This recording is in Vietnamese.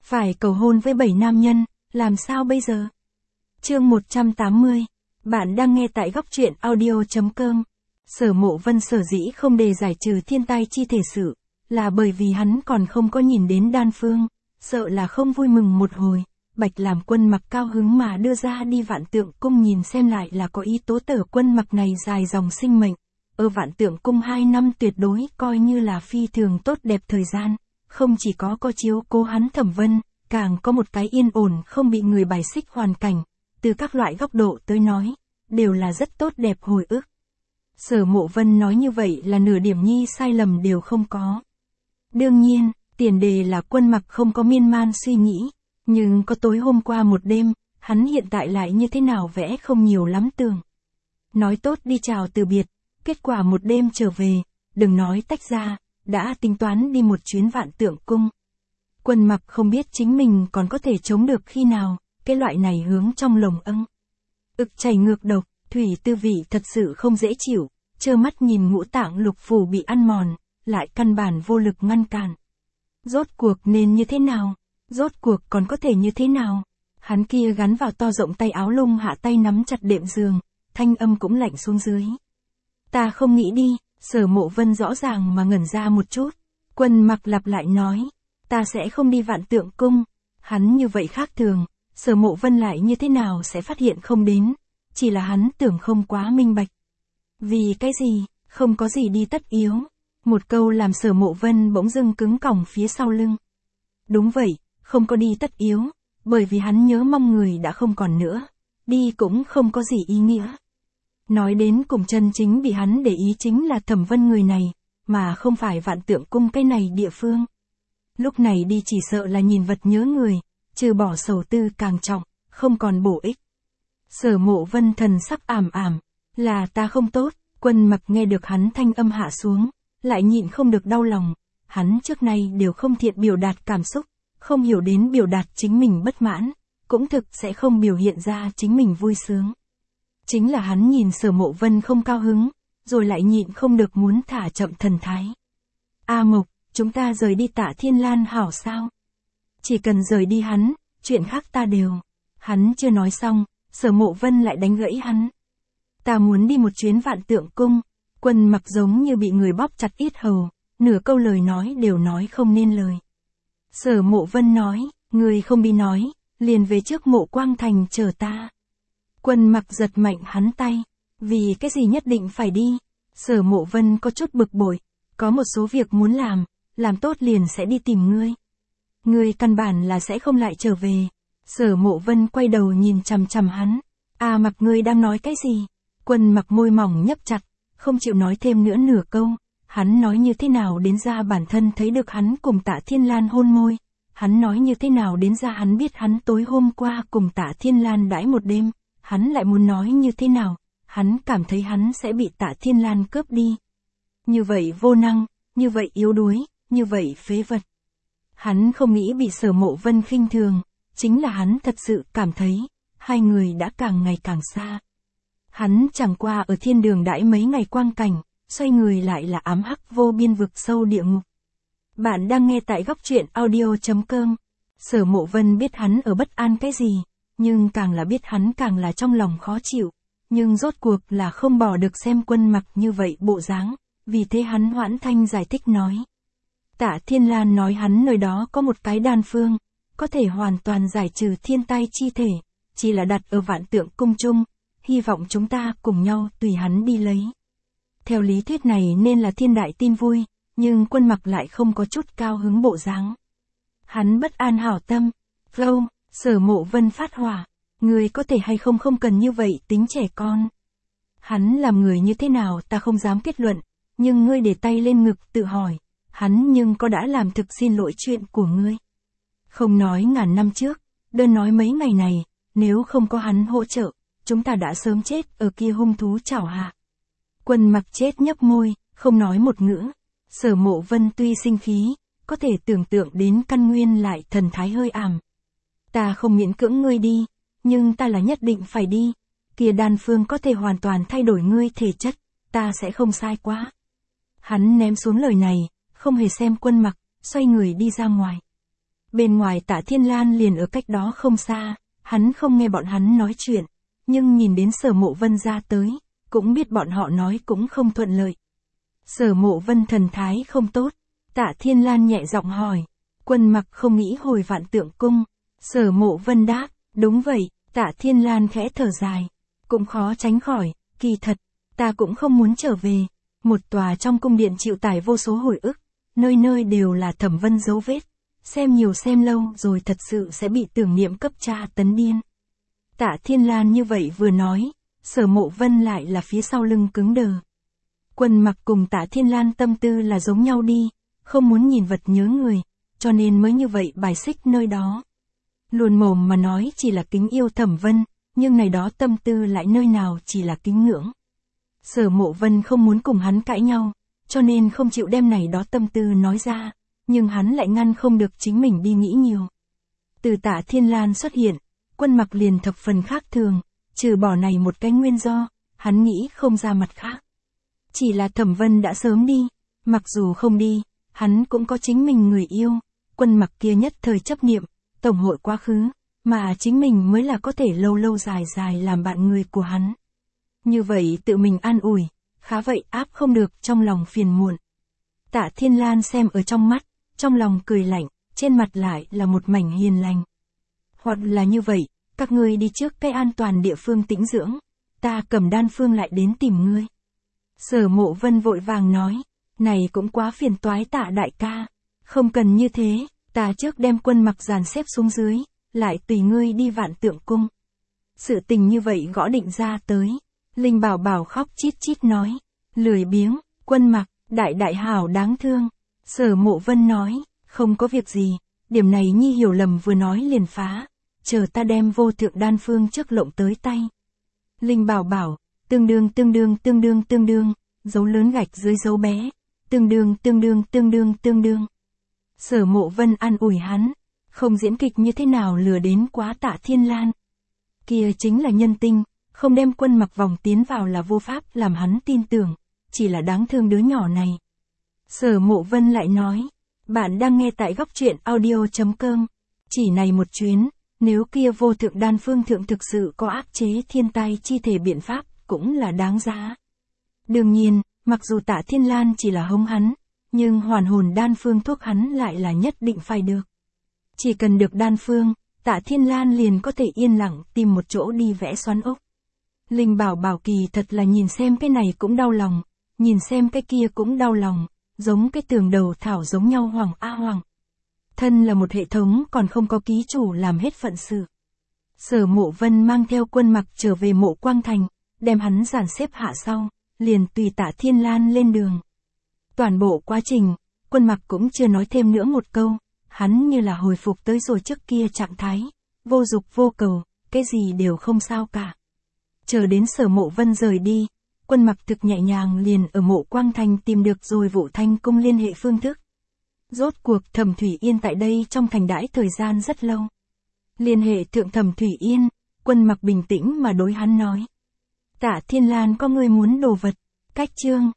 Phải cầu hôn với 7 nam nhân, làm sao bây giờ? Chương 180. Bạn đang nghe tại góc truyện audio.com. Sở Mộ Vân sở dĩ không đề giải trừ thiên tai chi thể sự, là bởi vì hắn còn không có nhìn đến đan phương, sợ là không vui mừng một hồi. Bạch làm Quân Mặc cao hứng mà đưa ra đi Vạn Tượng Cung nhìn xem lại là có ý tố Tở Quân Mặc này dài dòng sinh mệnh. Ở Vạn Tượng Cung 2 năm tuyệt đối coi như là phi thường tốt đẹp thời gian, không chỉ có chiếu cố hắn Thẩm Vân, càng có một cái yên ổn không bị người bài xích hoàn cảnh, từ các loại góc độ tới nói, đều là rất tốt đẹp hồi ức. Sở Mộ Vân nói như vậy là nửa điểm nhi sai lầm đều không có. Đương nhiên, tiền đề là Quân Mặc không có miên man suy nghĩ, nhưng có tối hôm qua một đêm, hắn hiện tại lại như thế nào vẽ không nhiều lắm tường. Nói tốt đi chào từ biệt, kết quả một đêm trở về, đừng nói tách ra, đã tính toán đi một chuyến Vạn Tượng Cung. Quân Mặc không biết chính mình còn có thể chống được khi nào, cái loại này hướng trong lồng ực chảy ngược độc, thủy tư vị thật sự không dễ chịu, trơ mắt nhìn ngũ tạng lục phủ bị ăn mòn, lại căn bản vô lực ngăn cản. Rốt cuộc nên như thế nào? Rốt cuộc còn có thể như thế nào? Hắn kia gắn vào to rộng tay áo lung hạ tay nắm chặt đệm giường, thanh âm cũng lạnh xuống dưới. Ta không nghĩ đi, Sở Mộ Vân rõ ràng mà ngẩn ra một chút. Quân Mặc lặp lại nói, ta sẽ không đi Vạn Tượng Cung. Hắn như vậy khác thường, Sở Mộ Vân lại như thế nào sẽ phát hiện không đến, chỉ là hắn tưởng không quá minh bạch. Vì cái gì, không có gì đi tất yếu. Một câu làm Sở Mộ Vân bỗng dưng cứng còng phía sau lưng. Đúng vậy, không có đi tất yếu, bởi vì hắn nhớ mong người đã không còn nữa, đi cũng không có gì ý nghĩa. Nói đến cùng chân chính bị hắn để ý chính là Thẩm Vân người này, mà không phải Vạn Tượng Cung cái này địa phương. Lúc này đi chỉ sợ là nhìn vật nhớ người, trừ bỏ sầu tư càng trọng, không còn bổ ích. Sở Mộ Vân thần sắc ảm, là ta không tốt. Quân Mặc nghe được hắn thanh âm hạ xuống, lại nhịn không được đau lòng. Hắn trước nay đều không thiện biểu đạt cảm xúc, không hiểu đến biểu đạt chính mình bất mãn, cũng thực sẽ không biểu hiện ra chính mình vui sướng. Chính là hắn nhìn Sở Mộ Vân không cao hứng, rồi lại nhịn không được muốn thả chậm thần thái. A Mộc, chúng ta rời đi Tạ Thiên Lan hảo sao? Chỉ cần rời đi hắn, chuyện khác ta đều. Hắn chưa nói xong, Sở Mộ Vân lại đánh gãy hắn. Ta muốn đi một chuyến Vạn Tượng Cung. Quân Mặc giống như bị người bóp chặt yết hầu, nửa câu lời nói đều nói không nên lời. Sở Mộ Vân nói, người không bị nói, liền về trước Mộ Quang Thành chờ ta. Quân Mặc giật mạnh hắn tay, vì cái gì nhất định phải đi? Sở Mộ Vân có chút bực bội, có một số việc muốn làm tốt liền sẽ đi tìm ngươi. Ngươi căn bản là sẽ không lại trở về. Sở Mộ Vân quay đầu nhìn chằm chằm hắn. A Mặc, ngươi đang nói cái gì? Quân Mặc môi mỏng nhấp chặt, không chịu nói thêm nữa nửa câu. Hắn nói như thế nào đến ra bản thân thấy được hắn cùng Tạ Thiên Lan hôn môi. Hắn nói như thế nào đến ra hắn biết hắn tối hôm qua cùng Tạ Thiên Lan đãi một đêm. Hắn lại muốn nói như thế nào, hắn cảm thấy hắn sẽ bị Tạ Thiên Lan cướp đi. Như vậy vô năng, như vậy yếu đuối, như vậy phế vật. Hắn không nghĩ bị Sở Mộ Vân khinh thường, chính là hắn thật sự cảm thấy, hai người đã càng ngày càng xa. Hắn chẳng qua ở thiên đường đãi mấy ngày quang cảnh, xoay người lại là ám hắc vô biên vực sâu địa ngục. Bạn đang nghe tại góc truyện audio.com. Sở Mộ Vân biết hắn ở bất an cái gì, nhưng càng là biết hắn càng là trong lòng khó chịu, nhưng rốt cuộc là không bỏ được xem Quân Mặc như vậy bộ dáng, vì thế hắn hoãn thanh giải thích nói. Tạ Thiên Lan nói hắn nơi đó có một cái đan phương, có thể hoàn toàn giải trừ thiên tai chi thể, chỉ là đặt ở Vạn Tượng Cung chung, hy vọng chúng ta cùng nhau tùy hắn đi lấy. Theo lý thuyết này nên là thiên đại tin vui, nhưng Quân Mặc lại không có chút cao hứng bộ dáng. Hắn bất an hảo tâm. Vô, Sở Mộ Vân phát hỏa, người có thể hay không cần như vậy tính trẻ con. Hắn làm người như thế nào ta không dám kết luận, nhưng ngươi để tay lên ngực tự hỏi, hắn nhưng có đã làm thực xin lỗi chuyện của ngươi. Không nói ngàn năm trước, đơn nói mấy ngày này, nếu không có hắn hỗ trợ, chúng ta đã sớm chết ở kia hung thú chảo hạ. Quân Mặc chết nhấp môi, không nói một ngữ. Sở Mộ Vân tuy sinh khí, có thể tưởng tượng đến căn nguyên lại thần thái hơi ảm. Ta không miễn cưỡng ngươi đi, nhưng ta là nhất định phải đi. Kia đan phương có thể hoàn toàn thay đổi ngươi thể chất, ta sẽ không sai quá. Hắn ném xuống lời này, không hề xem Quân Mặc, xoay người đi ra ngoài. Bên ngoài Tạ Thiên Lan liền ở cách đó không xa, hắn không nghe bọn hắn nói chuyện, nhưng nhìn đến Sở Mộ Vân ra tới, cũng biết bọn họ nói cũng không thuận lợi. Sở Mộ Vân thần thái không tốt, Tạ Thiên Lan nhẹ giọng hỏi, Quân Mặc không nghĩ hồi Vạn Tượng Cung. Sở Mộ Vân đáp, đúng vậy. Tạ Thiên Lan khẽ thở dài, cũng khó tránh khỏi, kỳ thật, ta cũng không muốn trở về. Một tòa trong cung điện chịu tải vô số hồi ức, nơi nơi đều là Thẩm Vân dấu vết, xem nhiều xem lâu rồi thật sự sẽ bị tưởng niệm cấp tra tấn điên. Tạ Thiên Lan như vậy vừa nói, Sở Mộ Vân lại là phía sau lưng cứng đờ. Quân Mặc cùng Tạ Thiên Lan tâm tư là giống nhau đi, không muốn nhìn vật nhớ người, cho nên mới như vậy bài xích nơi đó. Luồn mồm mà nói chỉ là kính yêu Thẩm Vân, nhưng này đó tâm tư lại nơi nào chỉ là kính ngưỡng. Sở Mộ Vân không muốn cùng hắn cãi nhau, cho nên không chịu đem này đó tâm tư nói ra, nhưng hắn lại ngăn không được chính mình đi nghĩ nhiều. Từ Tạ Thiên Lan xuất hiện, Quân Mặc liền thập phần khác thường, trừ bỏ này một cái nguyên do, hắn nghĩ không ra mặt khác. Chỉ là Thẩm Vân đã sớm đi, mặc dù không đi, hắn cũng có chính mình người yêu, Quân Mặc kia nhất thời chấp niệm, tổng hội quá khứ, mà chính mình mới là có thể lâu lâu dài dài làm bạn người của hắn. Như vậy tự mình an ủi, khá vậy áp không được trong lòng phiền muộn. Tạ Thiên Lan xem ở trong mắt, trong lòng cười lạnh, trên mặt lại là một mảnh hiền lành. Hoặc là như vậy, các ngươi đi trước cái an toàn địa phương tĩnh dưỡng, ta cầm đan phương lại đến tìm ngươi. Sở Mộ Vân vội vàng nói, này cũng quá phiền toái Tạ đại ca, không cần như thế, ta trước đem Quân Mặc dàn xếp xuống dưới, lại tùy ngươi đi Vạn Tượng Cung. Sự tình như vậy gõ định ra tới, Linh Bảo Bảo khóc chít chít nói, lười biếng, Quân Mặc, đại hảo đáng thương. Sở Mộ Vân nói, không có việc gì, điểm này nhi hiểu lầm vừa nói liền phá, chờ ta đem vô thượng đan phương trước lộng tới tay. Linh Bảo Bảo, tương đương, dấu lớn gạch dưới dấu bé, tương đương. Sở Mộ Vân an ủi hắn, không diễn kịch như thế nào lừa đến quá Tạ Thiên Lan. Kia chính là nhân tinh, không đem Quân Mặc vòng tiến vào là vô pháp làm hắn tin tưởng, chỉ là đáng thương đứa nhỏ này. Sở Mộ Vân lại nói, bạn đang nghe tại góc truyện audio.com, chỉ này một chuyến, nếu kia vô thượng đan phương thượng thực sự có áp chế thiên tai chi thể biện pháp, cũng là đáng giá. Đương nhiên, mặc dù Tạ Thiên Lan chỉ là hống hắn, nhưng hoàn hồn đan phương thuốc hắn lại là nhất định phải được. Chỉ cần được đan phương, Tạ Thiên Lan liền có thể yên lặng tìm một chỗ đi vẽ xoắn ốc. Linh Bảo Bảo kỳ thật là nhìn xem cái này cũng đau lòng, nhìn xem cái kia cũng đau lòng, giống cái tường đầu thảo giống nhau hoàng a hoàng. Thân là một hệ thống còn không có ký chủ làm hết phận sự. Sở Mộ Vân mang theo Quân Mặc trở về Mộ Quang Thành, đem hắn dàn xếp hạ sau, liền tùy Tạ Thiên Lan lên đường. Toàn bộ quá trình, Quân Mặc cũng chưa nói thêm nữa một câu, hắn như là hồi phục tới rồi trước kia trạng thái, vô dục vô cầu, cái gì đều không sao cả. Chờ đến Sở Mộ Vân rời đi, Quân Mặc thực nhẹ nhàng liền ở Mộ Quang Thành tìm được rồi Vũ Thanh Cung liên hệ phương thức. Rốt cuộc Thẩm Thủy Yên tại đây trong thành đãi thời gian rất lâu. Liên hệ thượng Thẩm Thủy Yên, Quân Mặc bình tĩnh mà đối hắn nói. Tạ Thiên Lan có người muốn đồ vật, cách chương.